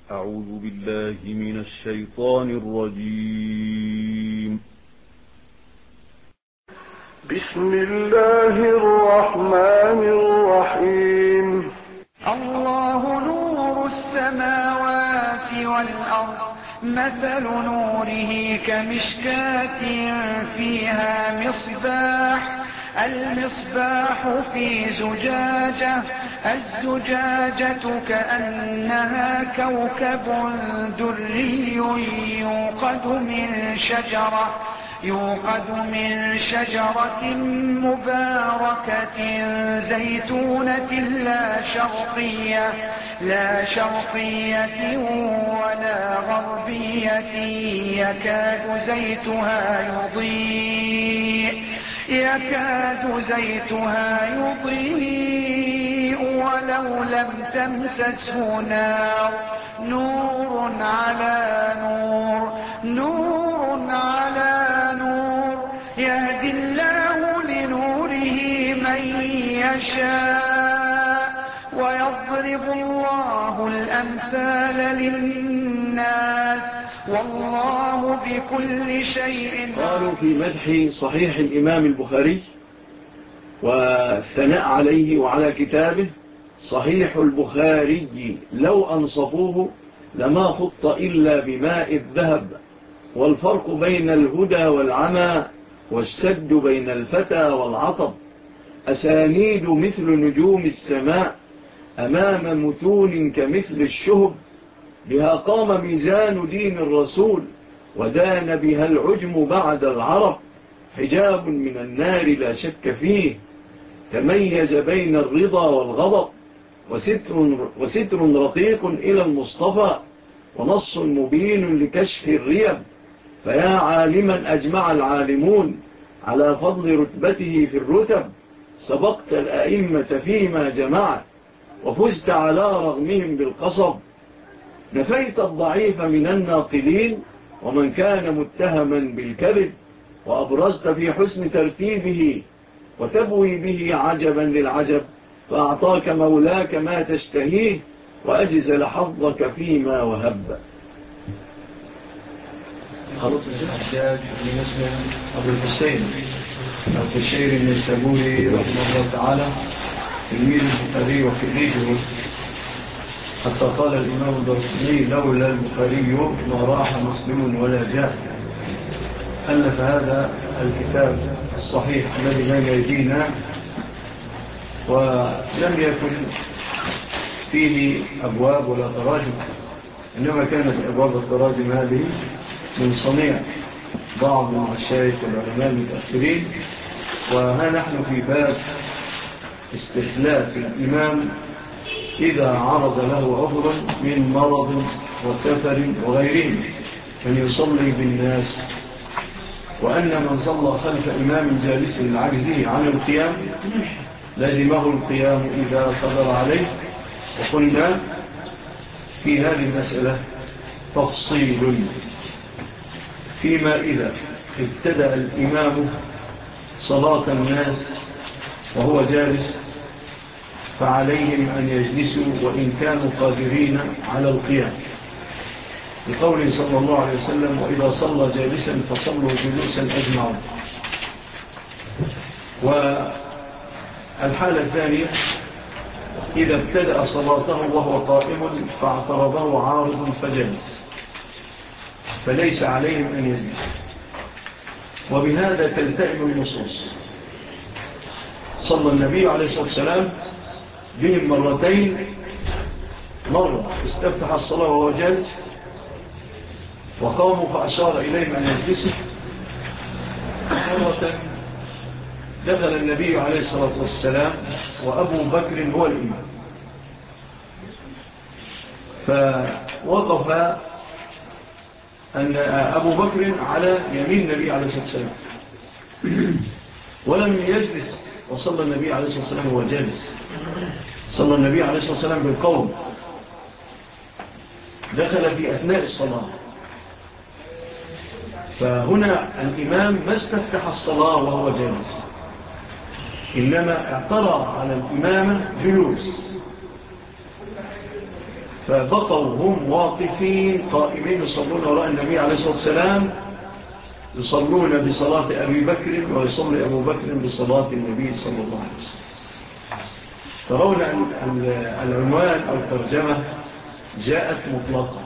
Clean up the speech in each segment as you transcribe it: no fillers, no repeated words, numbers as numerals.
أعوذ بالله من الشيطان الرجيم. بسم الله الرحمن الرحيم. الله نور السماوات والأرض، مثل نوره كمشكاة فيها مصباح، المصباح في زجاجة، الزجاجة كأنها كوكب دري يوقد من شجرة مباركة زيتونة لا شرقية ولا غربية، يكاد زيتها يضيء ولو لم تمسسه نار، نور على نور، يهدي الله لنوره من يشاء، ويضرب الله الأمثال للناس، والله بكل شيء. قالوا في مدح صحيح الإمام البخاري والثناء عليه وعلى كتابه: صحيح البخاري لو أنصفوه لما خط إلا بماء الذهب، والفرق بين الهدى والعمى والسد بين الفتى والعطب، أسانيد مثل نجوم السماء أمام متون كمثل الشهب، بها قام ميزان دين الرسول ودان بها العجم بعد العرب، حجاب من النار لا شك فيه تميز بين الرضا والغضب، وستر رقيق إلى المصطفى، ونص مبين لكشف الريب، فيا عالما أجمع العالمون على فضل رتبته في الرتب، سبقت الأئمة فيما جمعت وفزت على رغمهم بالقصب، نفيت الضعيف من الناقلين ومن كان متهما بالكذب، وأبرزت في حسن ترتيبه وتبوي به عجبا للعجب، فأعطاك مولاك ما تشتهيه وأجزل حظك فيما وهب. خلص الحجاج بن مسلم أبو الحسين القشيري النيسابوري رحمه الله تعالى، تلميذ البخاري وكليته، حتى قال الإمام الدرقطني: لولا البخاري ما راح مسلم ولا جاء. ألف هذا الكتاب الصحيح الذي بين أيدينا، ولم يكن فيه أبواب ولا تراجم، إنما كانت أبواب التراجم هذه من صنيع بعض المشايخ والعلماء المتأخرين. وها نحن في باب استخلاف الإمام إذا عرض له عذر من مرض وكفر وغيرهم أن يصلي بالناس، وأن من صلى خلف إمام جالس لعجزه عن القيام لازمه القيام إذا قدر عليه. وقلنا في هذه المسألة تفصيل فيما إذا ابتدأ الإمام صلاة الناس وهو جالس فعليهم أن يجلسوا وإن كانوا قادرين على القيام، لقوله صلى الله عليه وسلم: وإذا صلى جالسا فصلوا جلوسا أجمعون. والحالة الثانية: إذا ابتدأ صلاته وهو قائم فاعترضه عارض فجلس، فليس عليهم أن يجلس. وبهذا تلتئم النصوص. صلى النبي عليه الصلاة والسلام بهم مرتين، مرة استفتح الصلاة وهو جالس وقاموا فأشار إليهم أن يجلسوا، مرة دخل النبي عليه الصلاة والسلام وأبو بكر هو الإمام، فوقف أن أبو بكر على يمين النبي عليه الصلاة والسلام ولم يجلس، وصلى النبي عليه الصلاة والسلام وهو جالس. صلى النبي عليه الصلاة والسلام بالقوم، دخل في أثناء الصلاة، فهنا الإمام ما استفتح الصلاة وهو جالس، إنما اعترض على الإمامة جلوس، فبقوا هم واقفين قائمين يصلون وراء النبي عليه الصلاة والسلام، يصلون بصلاة أبي بكر ويصلي أبو بكر بصلاة النبي صلى الله عليه وسلم. ترون العنوان أو الترجمة جاءت مطلقة،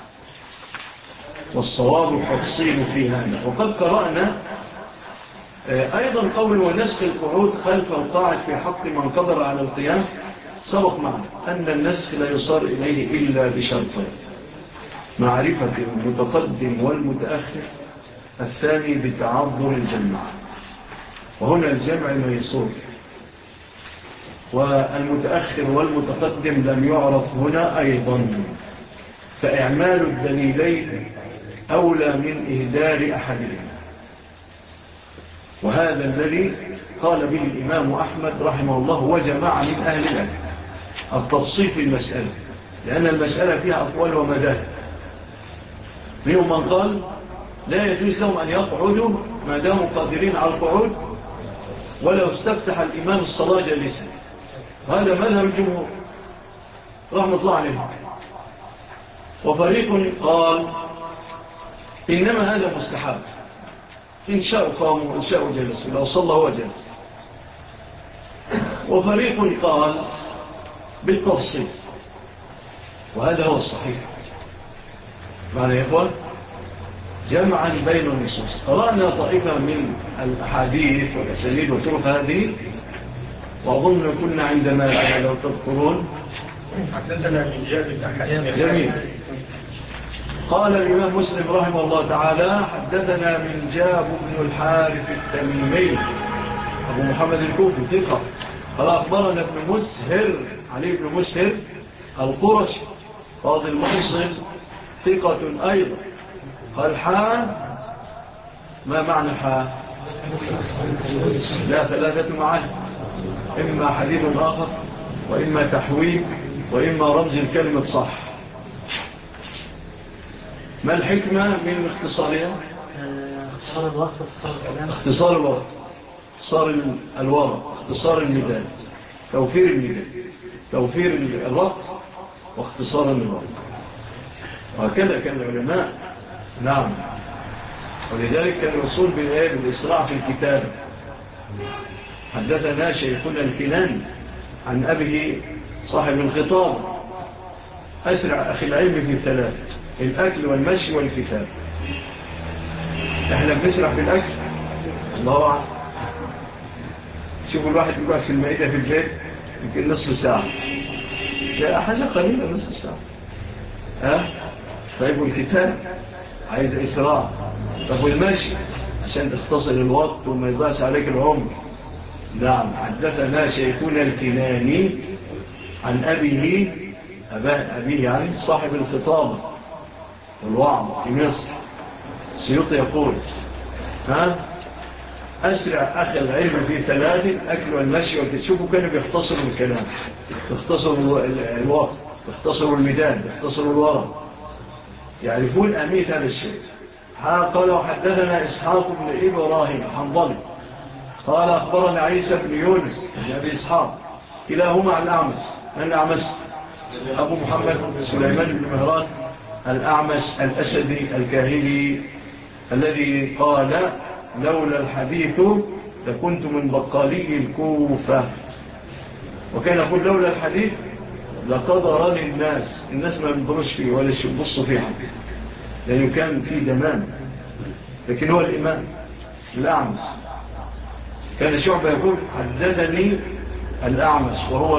والصواب التفصيل في هذا. وقد قرأنا أيضا قول ونسخ القعود خلف القاعد في حق من قدر على القيام. سبق معنا أن النسخ لا يصار إليه إلا بشرطين: معرفة المتقدم والمتأخر، الثاني بتعذر الجمع، وهنا الجمع ميسور، والمتأخر والمتقدم لم يعرف هنا أيضا، فإعمال الدليلين أولى من إهدار أحدهما. وهذا الذي قال به الإمام أحمد رحمه الله وجماعة من أهل العلم التفصيل في المسألة، لأن المسألة فيها أقوال ومذاهب. منهم من قال لا يجوز لهم أن يقعدوا ما داموا قادرين على القعود ولو استفتح الإمام الصلاة جالسا، هذا مذهب الجمهور رحمة الله عليه. وفريق قال إنما هذا مستحب، إن شاءوا قاموا وإن شاءوا جلسوا، لو صلى هو جلس. وفريق قال بالتفصيل، وهذا هو الصحيح. معنى يا إخوان جمعا بين النصوص. قرأنا طائفة من الأحاديث والأسانيد وطرق هذه، وأظن كنا عندما لو تذكرون حدثنا من جاب الأحيان. جميل. قال الإمام مسلم رحمه الله تعالى حدثنا من جاب بن الحارث التميمي أبو محمد الكوفي ثقة. قال أخبرنا ابن مسهر علي بن مسهر القرش قاضي الموصل ثقة أيضا. قال ما معنى لا ثلاثة معاني، إما حديث آخر وإما تحويل وإما رمز الكلمة صح. ما الحكمة من اختصارها؟ اختصار الوقت، اختصار الكلام، اختصار الوقت، اختصار الورق، اختصار الميدان، توفير الميدان، توفير الوقت واختصار الورق. وهكذا كان العلماء. نعم. ولذلك كان الرسول بالإسراع في الكتاب. حدثنا شيخنا الكناني عن أبيه صاحب الخطاب أسرع أخي العلم في ثلاثة: الأكل والمشي والكتاب. احنا بنسرع في الأكل، الله أعلم. شوفوا الواحد يقعد في المائدة في البيت يمكن نصف ساعة، لا حاجة قليلة، نصف ساعة. طيب والكتاب عايز إسراع. طب والمشي عشان تختصر الوقت وما يضاعش عليك العمر. نعم. حدثنا شيخنا الكناني عن أبيه يعني صاحب الخطابة والوعظ في مصر. السيوطي يقول أسرع أخي العلم في ثلاث: الأكل والمشي والكتاب. شوفوا كانوا بيختصروا الكلام، يختصروا الوقت، يختصروا الميدان، يختصروا الورق، يعرفون أهمية هذا الشيء. قال وحدثنا إسحاق بن إبراهيم الحنظلي قال أخبرنا عيسى بن يونس بن أبي إسحاق كلاهما الأعمش أبو محمد سليمان بن مهران الأعمش الأسدي الكاهلي الذي قال لولا الحديث لكنت من بقالي الكوفة. وكان يقول لولا الحديث لقدرني الناس ما ينظروش فيه ولا يبصوا فيه حقه، لأنه كان فيه دمان. لكن هو الإمام الأعمش. كان شعبة يقول حدثني الأعمش وهو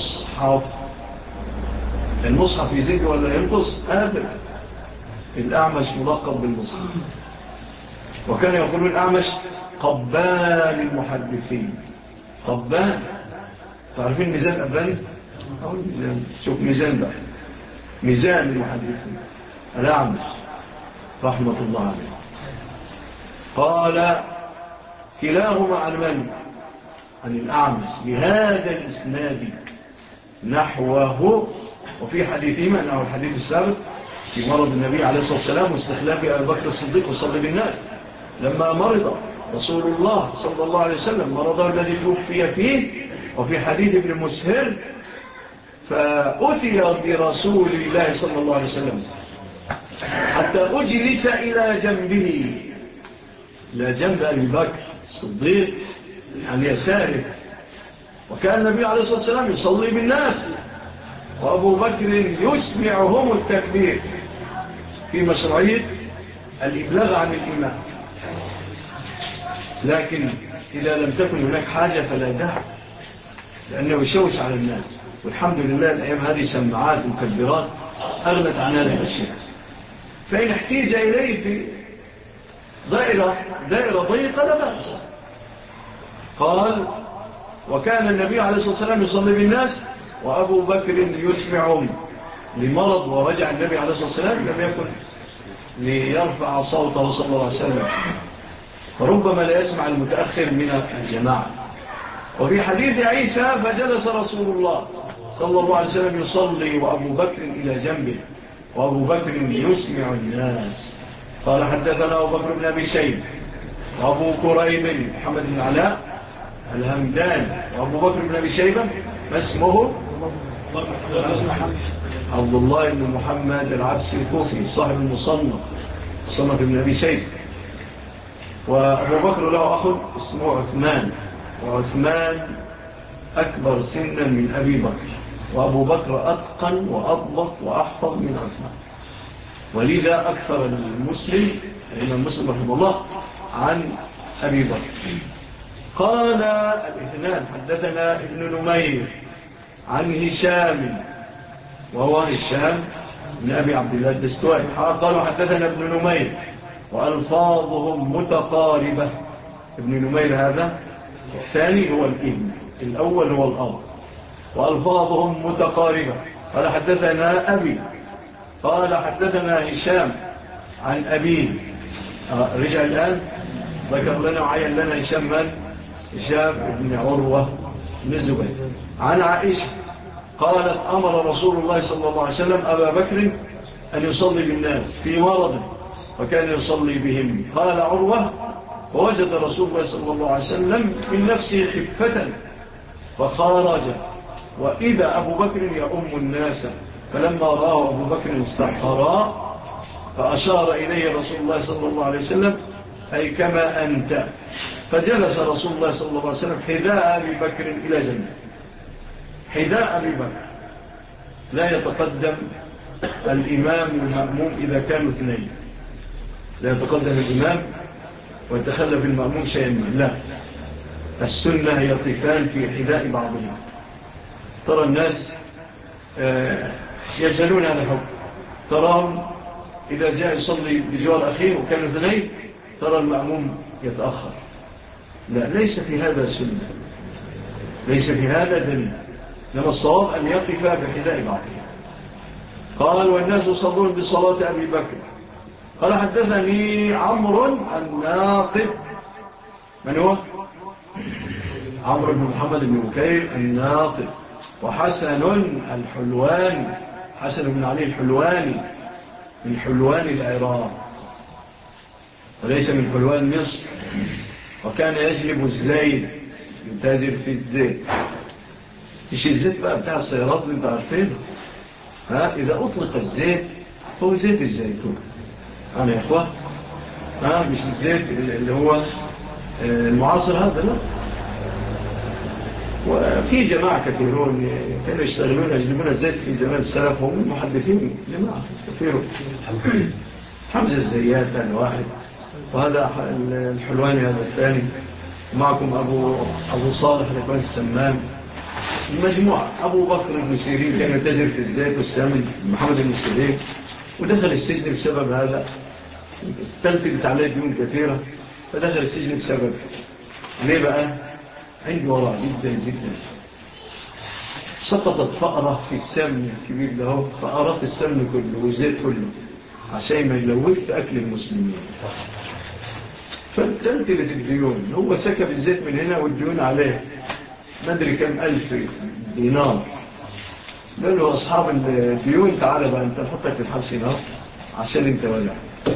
المصحف يزيد ولا ينقص أبدا. الأعمش ملقب بالمصحف. وكان يقولون الأعمش قبال المحدثين. قبال، تعرفين ميزان أباني؟ شوف ميزان بقى، ميزان المحدثين الأعمش رحمة الله عليه. قال كلاهما عن من؟ عن الأعمش بهذا الإسناد نحوه. وفي حديثهما أنه الحديث السابق في مرض النبي عليه الصلاة والسلام واستخلاف أبي بكر الصديق وصلى بالناس لما مرض رسول الله صلى الله عليه وسلم مرضه الذي توفي فيه. وفي حديث ابن مسهر فأتي برسول الله صلى الله عليه وسلم حتى أجلس إلى جنبه، إلى جنب أبي بكر الصديق عن يساره. وكان النبي عليه الصلاة والسلام يصلي بالناس وأبو بكر يسمعهم التكبير في مشروعية الإبلاغ عن الإمام. لكن إذا لم تكن هناك حاجة فلا داعي، لأنه يشوش على الناس. والحمد لله الأيام هذه سماعات ومكبرات أغنت عن هذه الأشياء. فإن احتيج إليه في دائرة ضيقة لا بأس. قال: وكان النبي عليه الصلاة والسلام يصلي بالناس وأبو بكر يسمعهم لمرض، ورجع النبي عليه الصلاة والسلام لم يكن ليرفع صوته صلى الله عليه وسلم، فربما لا يسمع المتأخر من الجماعة. وفي حديث عيسى: فجلس رسول الله صلى الله عليه وسلم يصلي وأبو بكر إلى جنبه وأبو بكر يسمع الناس. قال: حدثنا أبو بكر بن أبي شيبة وأبو كريم محمد بن علاء الهمدان، وأبو بكر بن أبي شيبة ما اسمه؟ عبد الله بن محمد العبسي الكوفي صاحب المصنف بن أبي شيبة. وأبو بكر له أخ اسمه عثمان، وعثمان أكبر سنا من أبي بكر، وأبو بكر أتقن وأضبط وأحفظ من عثمان، ولذا أكثر المسلم الإمام مسلم رحمه الله عن أبي بكر. قال الاثنان: حدثنا ابن نمير عن هشام، وهو هشام من أبي عبد الله الدستوائي. قالوا: حدثنا ابن نمير، وألفاظهم متقاربة. ابن نمير هذا الثاني هو الابن، الأول هو الأب، وألفاظهم متقاربة. قال: حدثنا أبي، قال: حدثنا هشام عن أبيه. رجع الآن ذكر لنا وعين لنا هشام من؟ هشام بن عروة بن الزبير. عن عائشة قالت: أمر رسول الله صلى الله عليه وسلم أبا بكر أن يصلي بالناس في مرض، وكان يصلي بهم. قال عروة: ووجد رسول الله صلى الله عليه وسلم من نفسه خفة فخرج، وإذا أبو بكر يؤم الناس، فلما راه أبو بكر استحقرا فأشار إليه رسول الله صلى الله عليه وسلم: أي كما أنت. فجلس رسول الله صلى الله عليه وسلم حذاء أبي بكر إلى جنبه. حذاء أبي بكر، لا يتقدم الإمام والمأموم إذا كانوا اثنين، لا يتقدم الإمام ويتخلف المأموم شيئا ما، لا، السنة هي طيفان في حذاء بعضهم. ترى الناس يجهلون هذا الحكم، تراهم إذا جاء يصلي بجوار أخيه وكانوا اثنين ترى المأموم يتأخر. لا، ليس في هذا سنة، ليس في هذا دليل، لما الصواب أن يقف بحذاء بعضهم. قال: والناس يصلون بصلاة أبي بكر. قال: حدثني عمرو الناقد. من هو؟ عمرو بن محمد بن بكير الناقد. وحسن الحلواني، حسن بن علي الحلواني من حلوان العراق وليس من حلوان مصر. وكان يجلب الزيت، يتاجر في الزيت، مش الزيت بقى بتاع السيارات اللي انت عارفينه. إذا أطلق الزيت هو زيت الزيتون، أنا يا إخوة، مش الزيت اللي هو المعاصر هذا، لا. وفي جماعة كثيرون كانوا يشتغلون يجلبون الزيت في زمان السلف، هم المحدثين جماعة كثيرون. حمزة الزيات هذا واحد، وهذا الحلواني هذا الثاني، معكم أبو صالح لكوان السمان. المجموعة أبو بكر بن سيرين كان يتجر في الزيت والسامن، محمد بن سيرين، ودخل السجن بسبب هذا. تلتقت عليه ديون كثيرة فدخل السجن بسبب. ليه بقى؟ عنده وراء جدا جدا. سقطت فأرة في السمن الكبير له، فأرات السمن كله والزيت كله عشان ما يلوث في أكل المسلمين. فالتلتقت الديون، هو سكب الزيت من هنا والديون عليه ندري كم 1000 دينار. قالوا أصحاب الديون: تعالى بقى أنت نحطك في الحبس هنا عشان أنت ولع.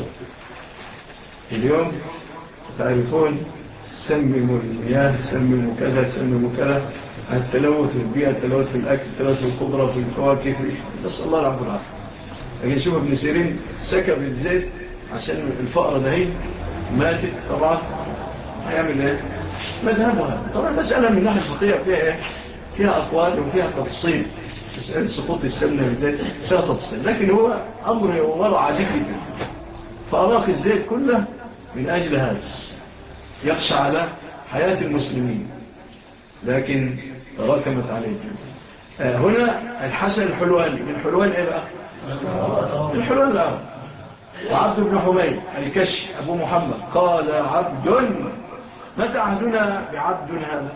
اليوم تعرفون سمموا المياه، سمموا كذا، سمموا كذا، التلوث في البيئة، التلوث في الأكل، التلوث في الخضرة، في الفواكه، نسأل الله العافية والعافية. لكن شوف ابن سيرين سكب الزيت عشان الفقرة ده ماتت طبعا، هيعمل ايه؟ مذهبها طبعا. مسألة من ناحية الفقهية فيها ايه؟ فيها أقوال وفيها تفصيل. مسألة سقوط السمنة بالزيت فيها تفصيل، لكن هو أمر ورع عجيب جدا. فأراق الزيت كله من أجل هذا، يخشى على حياة المسلمين، لكن تراكمت عليه. هنا الحسن الحلواني، من حلوان ايه بقى؟ الحلوان الأول. وعبد بن حميد الكشف أبو محمد قال عبد. متى عهدنا بعبد هذا؟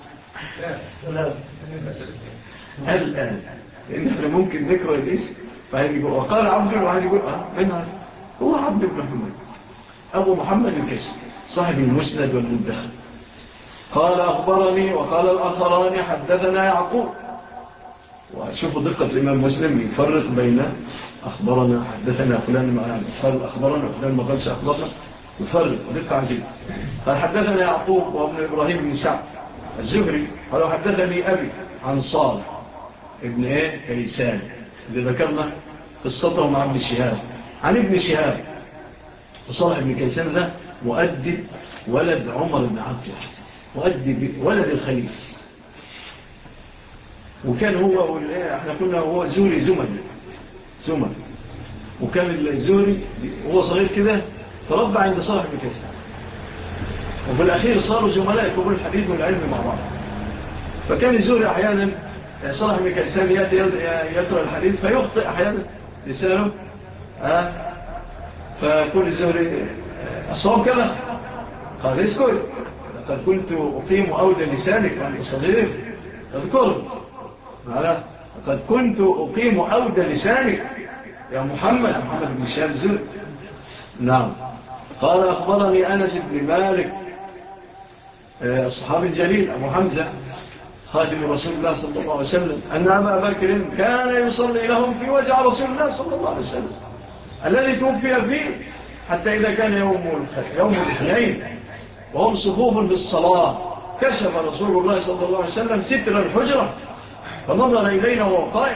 الآن، لأن احنا ممكن نكره الاسم وقال عبد وعهد يقول من هذا؟ هو عبد بن حميد أبو محمد الكشف صاحب المسند والمدخل. قال أخبرني، وقال الآخران حدثنا يعقوب. وشوفوا دقة الإمام مسلم يفرق بين أخبرنا حدثنا فلان، قال أخبرنا فلان ما قالش أخبرنا، يفرق دقة عجيبة. قال حدثنا يعقوب وابن إبراهيم بن سعد الزهري قال حدثني أبي عن صالح ابن كيسان اللي ذكرنا قصته مع ابن شهاب، عن ابن شهاب. وصالح ابن كيسان ده مؤدب ولد عمر بن عبد العزيز، مؤدب ولد الخليفة. وكان هو احنا كنا هو زوري زمن، وكان الزوري وهو صغير كده تربى عند صالح بن كيسان، وفي الأخير صاروا زملاء يكبروا الحديث والعلم مع بعض. فكان الزوري أحيانا صالح بن كيسان يقرأ الحديث فيخطئ أحيانا لسانه، فيقول الزوري الصوم كذا، قال اسكت، لقد كنت أقيم أود لسانك وأنت صغير، اذكر لقد كنت أقيم أود لسانك يا محمد بن شهاب الزهري. نعم. قال أخبرني أنس بن مالك الصحابي الجليل أبو حمزة خادم رسول الله صلى الله عليه وسلم أن أبا بكر كان يصلي لهم في وجع رسول الله صلى الله عليه وسلم الذي توفي فيه، حتى إذا كان يوم الاثنين وهم صفوف بالصلاة كشف رسول الله صلى الله عليه وسلم ستر الحجرة فنظر إلينا وهو قائم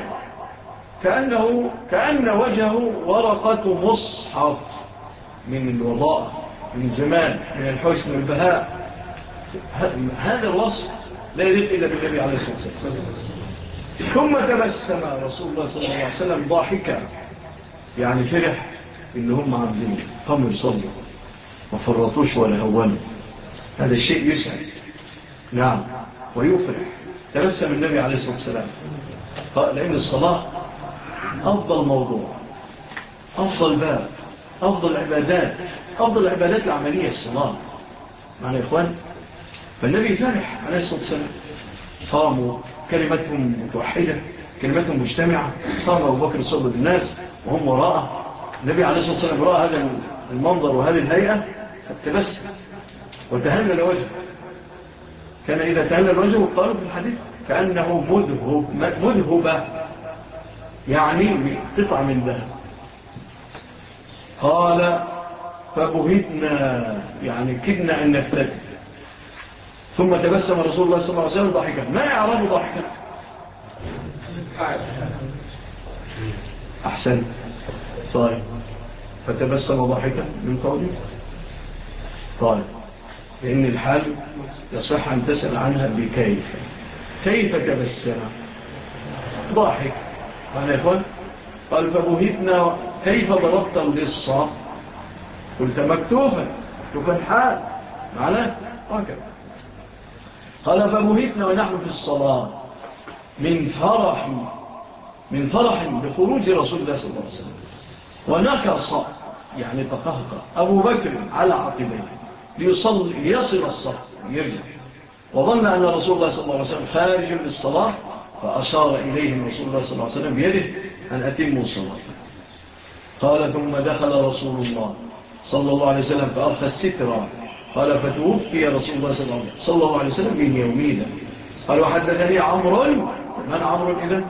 كأن وجهه ورقة مصحف من الوضاء، من الجمال، من الحسن والبهاء. هذا الوصف لا يليق إلا بالنبي عليه الصلاة والسلام. ثم تبسم رسول الله صلى الله عليه وسلم ضاحكا، يعني فرح إن هم عاملين قاموا يصلوا ما فرطوش ولا هونوا. هذا الشيء يسعد، نعم، ويفرح. تبسم النبي عليه الصلاة والسلام لأن الصلاة أفضل موضوع، أفضل باب، أفضل عبادات، أفضل العبادات العملية الصلاة. معنا يا إخوان؟ فالنبي فرح عليه الصلاة والسلام، قاموا كلمتهم متوحدة، كلمتهم مجتمعة. قام أبو بكر صلى الناس وهم وراءه. النبي عليه الصلاة والسلام رأى هذا المنظر وهذه الهيئة فابتبسم وتهلل وجهه. كان إذا تهلل وجهه قالوا في الحديث كأنه مذهبة، يعني قطع من ذهب. قال فبهتنا، يعني كدنا أن نفتت. ثم تبسم رسول الله صلى الله عليه وسلم ضحكا. ما يعرف ضحكا؟ أحسن. طيب، فتبسم ضحكا من قوله. طيب، لأن الحال يصح أن تسأل عنها كيف تبسم؟ ضحك. قال إخوان، قال فبهتنا كيف ضربت اللصة؟ قلت مكتوفا الحال معناه هكذا. قال فبهتنا ونحن في الصلاة من فرح بخروج رسول الله صلى الله عليه وسلم. ونكص يعني تقهقى أبو بكر على عقبيه ليصل الصف يرجع، وظن أن رسول الله صلى الله عليه وسلم خارج للصلاة، فأشار إليهم رسول الله صلى الله عليه وسلم بيده أن أتموا الصلاة. قال ثم دخل رسول الله صلى الله عليه وسلم فأرخى السترة. قال فتوفي رسول الله صلى الله عليه وسلم من يومين. قال وحدثني عمرو. من عمرو إذن؟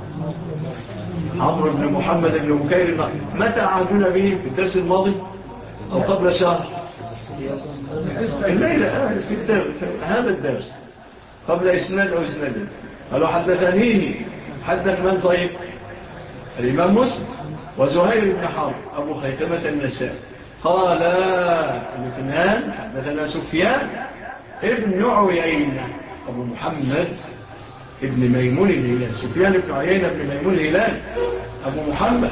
عمرو بن محمد بن مكير. متى عهدنا به؟ في الدرس الماضي أو قبل شهر؟ الليلة في هذا الدرس قبل إسناد أو إسنادين. قالوا حدثنيه، حدث من طيب؟ الإمام مسلم وزهير بن حرب أبو خيثمة النسائي. قال الاثنان حدثنا سفيان ابن عيينة أبو محمد ابن ميمون الهلال. سفيان ابن عيينة ابن ميمون الهلال أبو محمد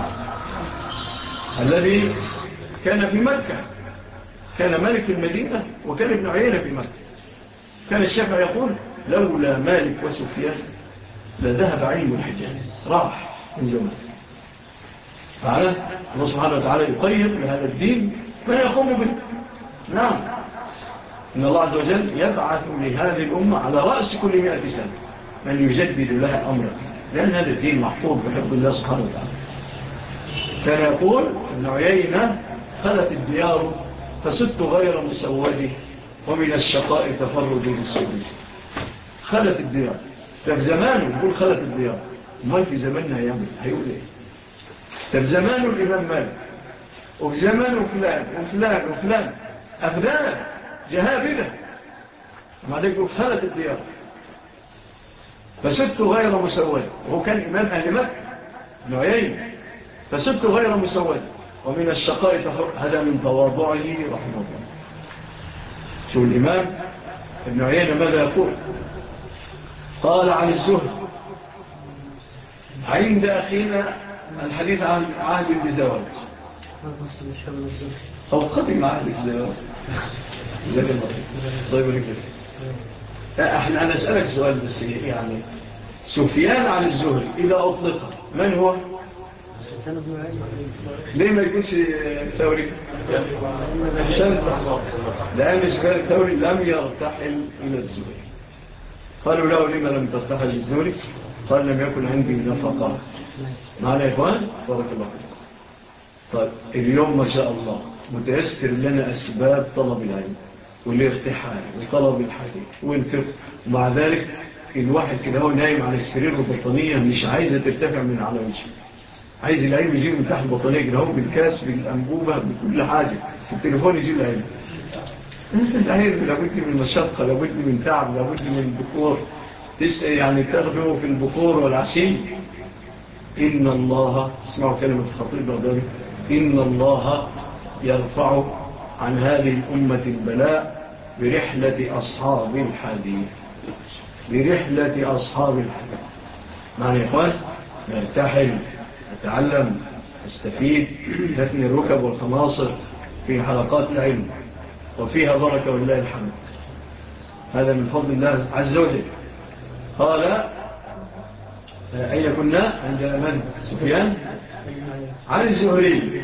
الذي كان في مكة، كان ملك المدينة وكان ابن عيينة في مكة. كان الشافعي يقول لولا مالك وسفيان لذهب علم الحجاز، راح من زمان. فعلا الله سبحانه وتعالى يقيم لهذا الدين من يقوم به. نعم، إن الله عز وجل يبعث لهذه الأمة على رأس كل 100 سنة من يجدد لها أمرا، لأن هذا الدين محفوظ بحب الله سبحانه وتعالى. كان يقول ابن عيينة خلت الديار فست غير مسودة ومن الشقاء تفرد بالسود. خلت الديار، ففي زمانه يقول خلت الديار، وما في زماننا هيقول ايه؟ ففي زمانه الإمام مالك، وفي زمانه فلان وفلان وفلان أفدان جهابدة، ومع ذلك يقول خلت الديار فست غير مسودة، وهو كان إمام أهل مكة ابن عيينة. فست غير مسودة ومن الشقاء تفرد، هذا من تواضعه رحمه الله. شو الإمام ابن عيينة ماذا يقول؟ قال عن الزهد عند أخينا الحديث عن عهد الزواج أو قدم عهد الزواج. طيب لك أنا أسألك سؤال بس، يعني سفيان عن الزهري إذا أطلق من هو؟ ليه ما يكونش الثوري؟ لأن سفيان الثوري لم يرتحل إلى الزهري. قالوا له لما لم ترتحل الزهري؟ قال لم يكن عندي نفقة. معنا يا إخوان؟ بارك الله فيكم. طيب اليوم ما شاء الله متيسر لنا أسباب طلب العلم والارتحال وطلب الحديث والفقه، ومع ذلك الواحد كده هو نايم على السرير والبطانية مش عايزة ترتفع من على وجهه، عايز العلم يجيب من تحت البطانية كده هو بالكاس بالأنبوبة بكل حاجة، في التليفون يجيب العلم. العلم لابد من مشقة، لابد من تعب، لابد من بكور، يعني تغدو في البكور والعشي. إن الله، اسمعوا كلمة الخطيب بغدادي، إن الله يرفع عن هذه الأمة البلاء برحلة أصحاب الحديث، برحلة أصحاب الحديث. معنى يا إخوان نرتحل، نتعلم، نستفيد، نثني الركب والخناصر في حلقات العلم، وفيها بركة والله الحمد. هذا من فضل الله عز وجل. قال أين كنا؟ عند من؟ سفيان عن الزهري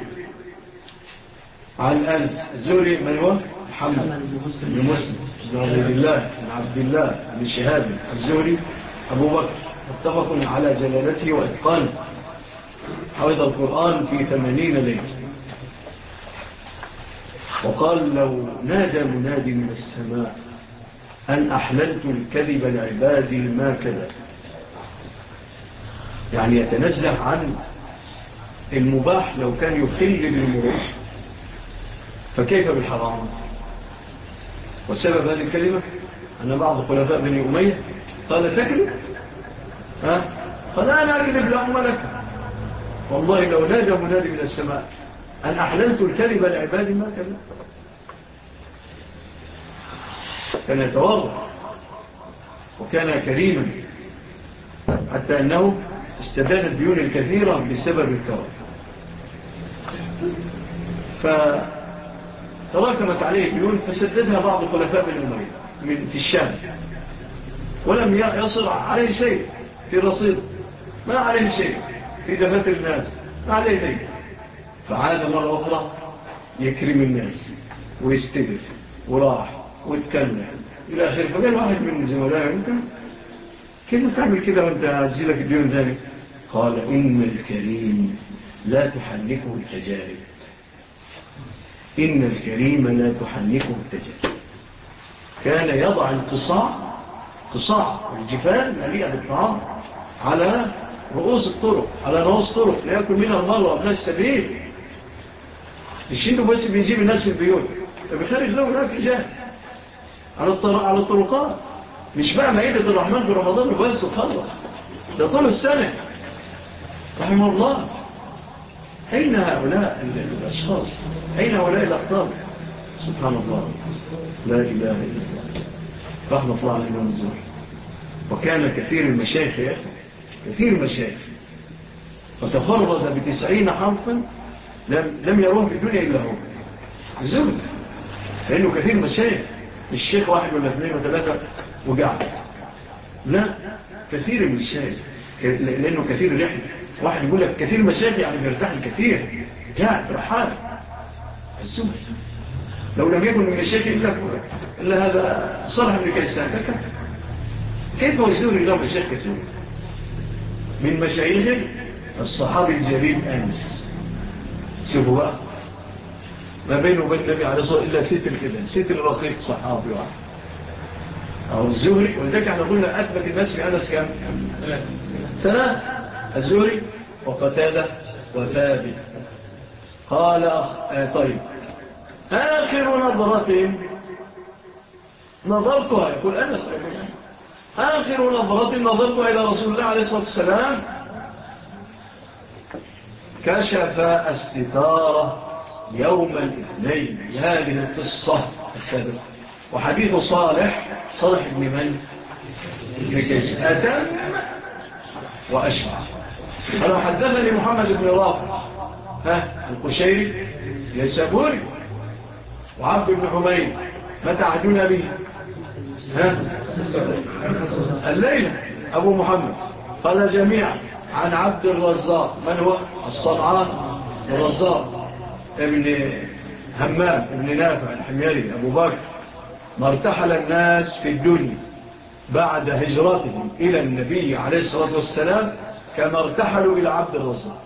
عن أنس. الزهري من هو؟ محمد بن مسلم بن عبد الله بن شهاب الزهري أبو بكر، متفق على جلالته وإتقانه، حفظ القرآن في 80 ليلة. وقال لو نادى منادي من السماء أن أحللت الكذب لعبادي ما كذب، يعني يتنزه عن المباح لو كان يخل بالمروح، فكيف بالحرام؟ والسبب هذه الكلمة أن بعض خلفاء بني أمية قال تكذب، قال أنا أكذب لهم لك، والله لو نادى منادي من السماء أن أحللت الكذب لعبادي ما كذب. كان يتواضع وكان كريما حتى أنه استدان الديون الكثيرة بسبب الكرم، فتراكمت عليه الديون فسددها بعض خلفاء بني أمية في الشام، ولم يصل عليه شيء في رصيد، ما عليه شيء في دفاتر الناس، ما عليه شيء. فعاد مرة أخرى يكرم الناس ويستدر وراح واتكلم إلى آخر. فقال واحد من زملائه أنت كيف تعمل كده وانت هتزيلك الديون ذلك؟ قال إن الكريم لا تحنكه التجارب، إن الكريم لا تحنكه التجارب. كان يضع قصاع الجفال مليئة بالطعام على رؤوس الطرق، على رؤوس الطرق ليأكل منها المال وأبناء السبيل. الشيء بس بيجيب الناس في البيوت، فبيخرج له هناك رجال على الطرقات مش بقى مائدة الرحمن في رمضان بس وخلص، ده طول السنة رحمه الله. أين هؤلاء الأشخاص؟ أين هؤلاء الأقطار؟ سبحان الله، لا إله إلا الله، رحمة الله عليه ونزور. وكان كثير المشايخ يا أخي، كثير المشايخ، وتفرد ب90 حرفا لم يروه في الدنيا إلا هو زهد، لأنه كثير مشايخ، مش شيخ واحد ولا اثنين وثلاثة وقعد، لا، كثير المشايخ، لأنه كثير رحلة. واحد يقول لك كثير مشايخ يعني بيرتاح الكثير، قاعد رحال الزهد. لو لم يكن من الشيخ إلا هذا صالح بن كيسان، كيف وزور الله مشايخ كثير؟ من مشايخه الصحابي الجليل أنس، شوفوا بقى، ما بينه وبين النبي عليه الصلاة والسلام إلا ستر كده، ستر رقيق صحابي واحد أو الزهري. ولذلك احنا قلنا أثبت الناس في أنس كم؟ 3، الزهري وقتادة وثابت. قال طيب، آخر نظرة نظرتها، يقول أنس، آخر نظرة نظرتها إلى رسول الله عليه الصلاة والسلام كشف الستارة يوم الاثنين. هذه القصة السابقة. وحديث صالح بن من؟ ابن كيس، أتم وأشفع. قال حدثني محمد بن رافع القشيري يسابوري وعبد بن حميد، متى عدنا به الليلة أبو محمد. قال جميعا عن عبد الرزاق، من هو؟ الصنعان الرزاق ابن همام ابن نافع الحميري أبو بكر. ما ارتحل الناس في الدنيا بعد هجرتهم إلى النبي عليه الصلاة والسلام كما ارتحلوا إلى عبد الرزاق.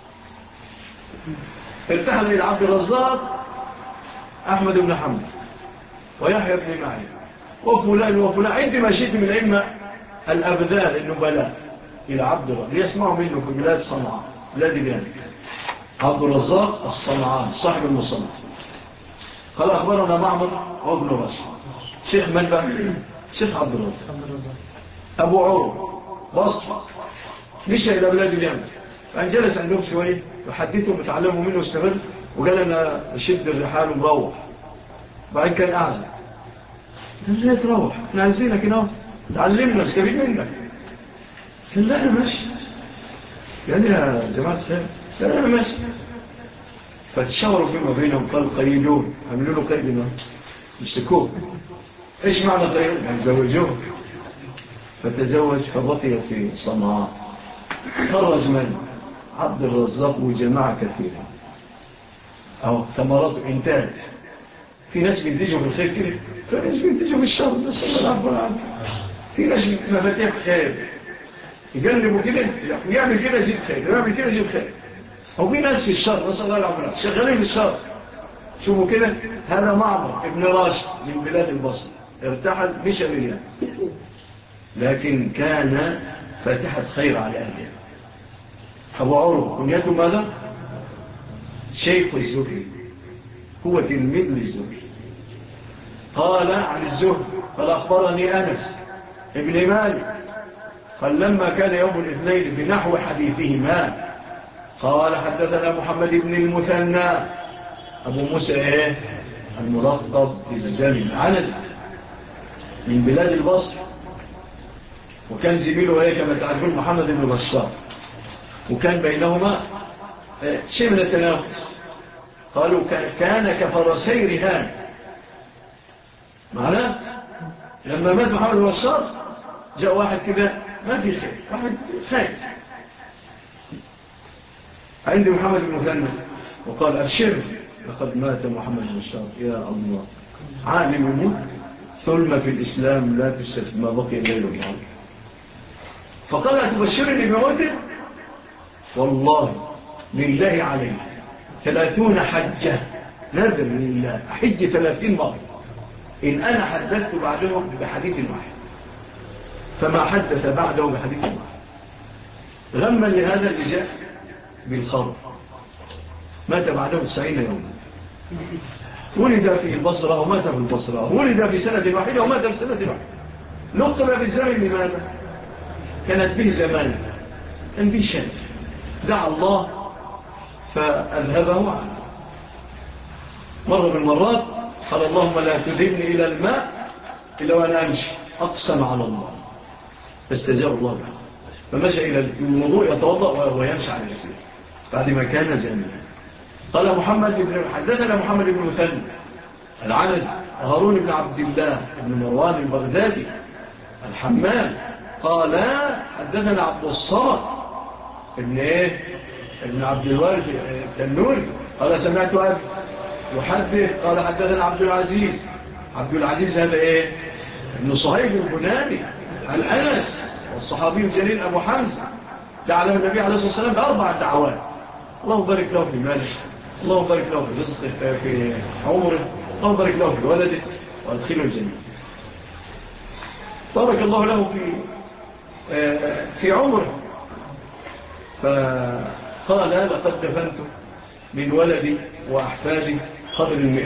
ارتحل إلى عبد الرزاق أحمد بن حنبل ويحيى بن معين وفلان وفلان، عندما شئت من الأئمة الأبذال النبلاء إلى عبد الرزاق ليسمعوا منه في بلاد صنعاء، بلاد ذلك. عبد الرزاق الصنعان صاحب المصنع. قال أخبرنا معمر وابن راشد. شيخ من بقى؟ شيخ عبد الرزاق أبو عروة بصفة، مشى إلى بلاد اليمن، فأن جلس عندهم شوية وحدثهم وتعلموا منه واستغل، وقال أنا شد الرحال ومروح. بعد كان أعزل، قال ليه تروح؟ احنا عايزينك هنا تعلمنا استفيد منك. قال لا أنا ماشي. يعني يا جماعة الخير، لا أنا ماشي. فتشاوروا فيما بينهم، قال قيدون، عملوا له قيد يمسكوه. ايش معنى قيد؟ يعني زوجوه. فتزوج فبقي في صنعاء. خرج من عبد الرزاق وجماعة كثيرة، أو ثمرات إنتاج. في ناس بينتجوا في الخير كده، في ناس بينتجوا في الشر، بس الله العفو والعافية. في ناس مفاتيح خير يقلبوا كده، يعمل كده يجيب خير، يعمل كده يجيب خير. وفي ناس في الشر، بس الله العفو والعافية، شغالين في الشر. شوفوا كده، هذا معمر ابن راشد من بلاد البصر، ارتحل مشى باليمن، لكن كان فاتحة خير على أهله. أبو عروة كنيته ماذا؟ شيخ الزهري، هو تلميذ للزهري. قال عن الزهري قال أخبرني أنس ابن مالك قال لما كان يوم الاثنين بنحو حديثهما قال حدثنا محمد بن المثنى أبو موسى الملقب بالزمن عنز من بلاد البصر، وكان زميله كما تعرفون محمد بن بشار، وكان بينهما شيء من التنافس. قالوا كان كفرسي رهان، معناه لما مات محمد بن بشار جاء واحد كده ما في خير، واحد خير عند محمد بن مثنى وقال أبشر لقد مات محمد بن بشار. يا الله، عالم يموت ثم في الإسلام لا تسف ما بقي الليل والنهار. فقال أتبشرني بموته؟ والله لله عليه 30 حجة، نذر لله حج 30 مرة إن أنا حدثت بعدهم بحديث واحد، فما حدث بعده بحديث واحد. غما لهذا اللي جاء بالخبر، مات بعده 90 يوما. ولد في البصرة ومات في البصرة، ولد في سنة واحدة ومات في سنة واحدة. لقب بالزمن لماذا؟ كانت به زمان، كان به شد، دعا الله فأذهبه عنه. مرة من المرات قال اللهم لا تذهبني إلى الماء إلا وأنا أمشي، أقسم على الله فاستجاب الله له، فمشى إلى الوضوء يتوضأ وهو يمشي على رجله بعد ما كان زمنا. قال حدثنا محمد بن مثنى العنز، هارون بن عبد الله بن مروان البغدادي الحمال قال حدثنا عبد الصمد ابن عبد الوارد التنوري قال سمعت أبي يحدث قال حدثنا عبد العزيز هذا ابن صهيب البناني عن أنس والصحابي الجليل أبو حمزة دعا له النبي عليه الصلاة والسلام بأربع دعوات. الله بارك له في ماله، الله بارك له في رزقه، في عمره، الله بارك له في ولده وادخله الجنة. بارك الله له في عمره، فقال لقد دفنت من ولدي وأحفادي قدر 100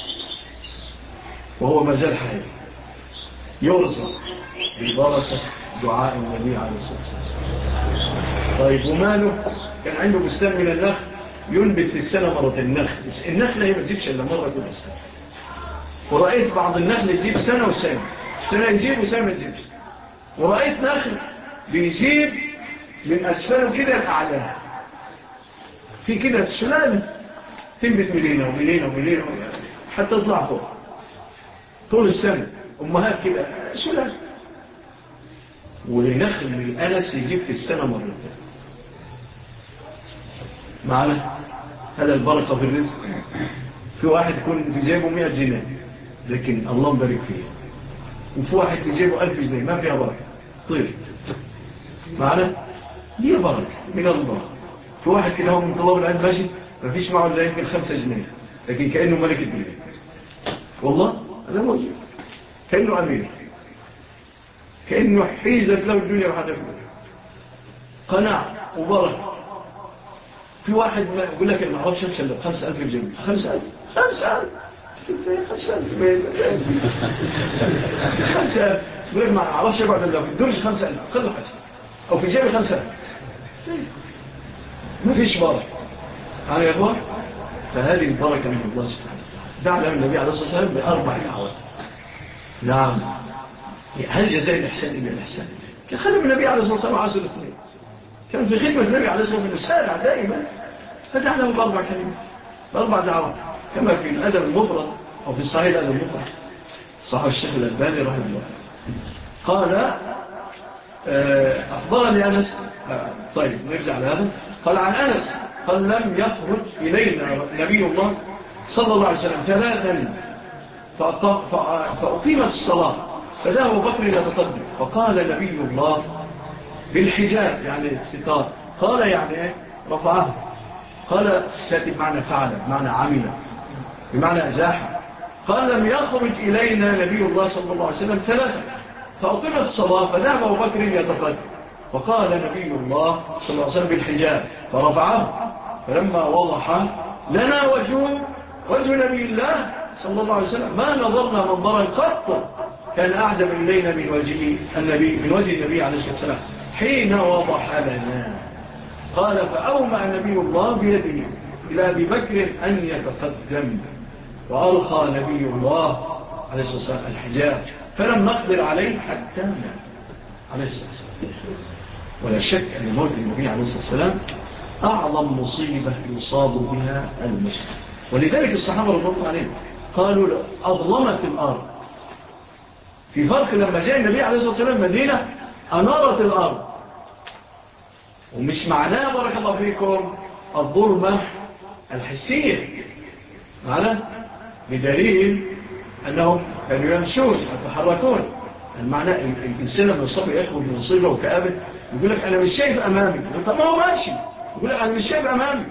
وهو ما زال حي يرزق ببركة دعاء النبي عليه الصلاة والسلام. طيب وماله؟ كان عنده بستان من النخل ينبت في السنة مرة. النخل هي ما تجيبش إلا مرة كل سنة، ورأيت بعض النخل يجيب سنة وسنة، سنة يجيب وسنة ما يجيبش. ورأيت نخل بيجيب من أسفله كده الأعلى في كده السلالة تنبت ملينة وملينة وملينة حتى تطلع فوق طول السنة، أمهات كده سلالة. ولنخل من الأنس يجيب في السنة مرتين. معنا هذا البركة في الرزق. في واحد يكون في جيبه 100 جنيه لكن الله مبارك فيه، وفي واحد في جيبه 1000 جنيه ما فيها بركة طير. معنا دي بركة من الله. في واحد كده هو من طلاب العلم ماشي ما فيش معه إلا يمكن 5 جنيه لكن كأنه ملك الدنيا. والله هذا موجود، كأنه أمير، كأنه حيزت له الدنيا وحدث قناع وبركة. في واحد يقول لك ما أعرفش أمشي إلا 5000 جنيه. 5000 يقول لك ما أعرفش أقعد إلا في الدرج 5000 قل حاجة أو في جيبي 5000. ما فيش بركة يا إخوان. فهذه البركة من الله سبحانه دعا له النبي عليه الصلاة والسلام ب4 دعوات. نعم، هل جزاء الإحسان إلا الإحسان؟ كان خدم النبي عليه الصلاة والسلام 10 سنين، كان في خدمة النبي عليه الصلاة والسلام سارع دائما، فدعا له ب4 كلمات، ب4 دعوات كما في الأدب المفرد أو في الصحيح الأدب المفرد صحيح الشيخ الألباني رحمه الله. قال أخبرني أنس. طيب نرجع لهذا. قال عن أنس قال لم يخرج إلينا نبي الله صلى الله عليه وسلم 3 فأقيمت الصلاة فذهب أبو بكر يتقدم فقال نبي الله بالحجاب يعني الستار. قال يعني إيه؟ رفعه. قال كاتب معنى فعل معنى عمل بمعنى أزاحة. قال لم يخرج إلينا نبي الله صلى الله عليه وسلم 3 فأقيمت الصلاة فذهب أبو بكر يتقدم فقال نبي الله صلى الله عليه وسلم بالحجاب فرفعه. فلما وضح لنا وجه نبي الله صلى الله عليه وسلم ما نظرنا منظرا قط كان أعجب إلينا من وجه النبي عليه الصلاة والسلام حين وضح لنا. قال فأومع نبي الله بيده إلى أبي بكر أن يتقدم وأرخى نبي الله عليه الصلاة والسلام الحجاب فلم نقدر عليه حتى مات عليه الصلاة والسلام. ولا شك أن موت النبي عليه الصلاة والسلام أعظم مصيبة يصاب بها المسلم. ولذلك الصحابة رضي الله عليهم قالوا أظلمت الأرض. في فرق لما جاء النبي عليه الصلاة والسلام مدينة أنارت الأرض، ومش معناه بارك الله فيكم الظلمة الحسية معنا بدليل أنهم كانوا يمشون يتحركون. المعنى الإنسان لما يصاب يأخذ من مصيبة وكآبة يقول لك أنا مش شايف أمامي. طب ما هو ماشي يقول لك أنا مش شايف أمامي.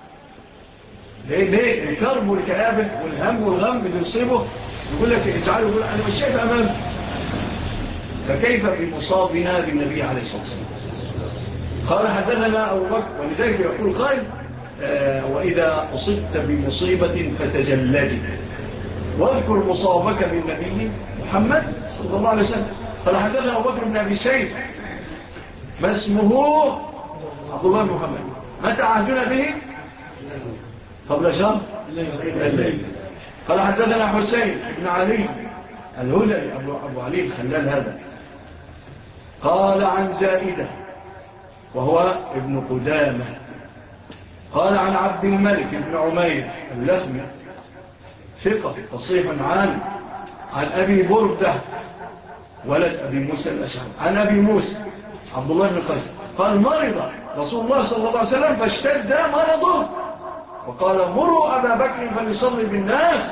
ليه الكرب والكآبة والهم والغم اللي يصيبه يقول لك اجعله يقول أنا مش شايف أمامي. فكيف بمصابنا بالنبي عليه الصلاة والسلام؟ قال حدثنا أبو بكر ولذلك يقول قائل وإذا أصبت بمصيبة فتجلد واذكر مصابك بالنبي محمد صلى الله عليه وسلم قال حدثنا أبو بكر بن أبي شيبة ما اسمه عبد الله بن محمد. متى عهدنا به؟ قبل شهر الليل. قال حدثنا حسين بن علي الهذلي أبو علي الخلال هذا قال عن زائدة وهو ابن قدامة قال عن عبد الملك بن عمير اللخمي ثقة تصيح عن أبي بردة ولد أبي موسى الأشعري عن أبي موسى عبد الله بن قيس قال مرض رسول الله صلى الله عليه وسلم فاشتد مرضه وقال مروا أبا بكر فليصلي بالناس.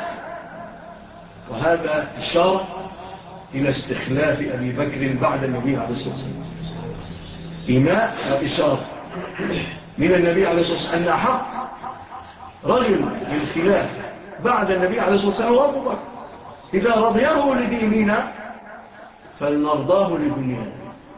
وهذا إشارة إلى استخلاف أبي بكر بعد النبي عليه الصلاة والسلام. إيماء وإشارة من النبي عليه الصلاة والسلام أن حق رجل بالخلاف بعد النبي عليه الصلاة والسلام وأبو بكر إذا رضيه لديننا فلنرضاه لدنيانا.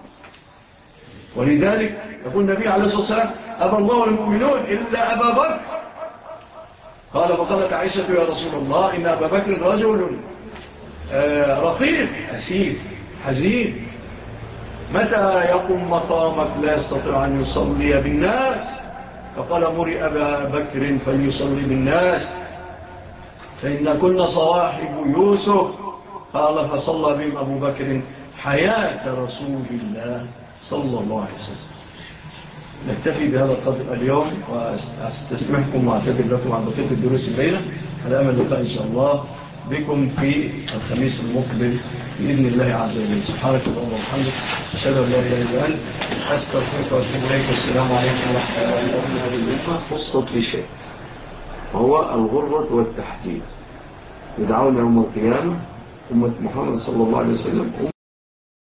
ولذلك يقول النبي عليه الصلاة والسلام أبى الله المؤمنون إلا أبا بكر. قال فقالت عائشة يا رسول الله إن أبا بكر رجل رقيق أسير حزين متى يقوم مقامك لا يستطيع أن يصلي بالناس فقال مري أبا بكر فليصلي بالناس فإن كنا صواحب يوسف. قال فصلى بهم أبو بكر حياة رسول الله صلى الله عليه وسلم. نكتفي بهذا القدر اليوم وأستسمحكم وأعتذر لكم عن بقية الدروس الليلة على أمل اللقاء إن شاء الله بكم في الخميس المقبل بإذن الله عز وجل. سبحانك اللهم وبحمدك أشهد أن لا إله إلا أنت أستغفرك وأتوب إليك. والسلام عليكم ورحمة الله وبركاته. هذه الأمة خصت بشيء وهو الغرة والتحديد. يدعون يوم القيامة أمة محمد صلى الله عليه وسلم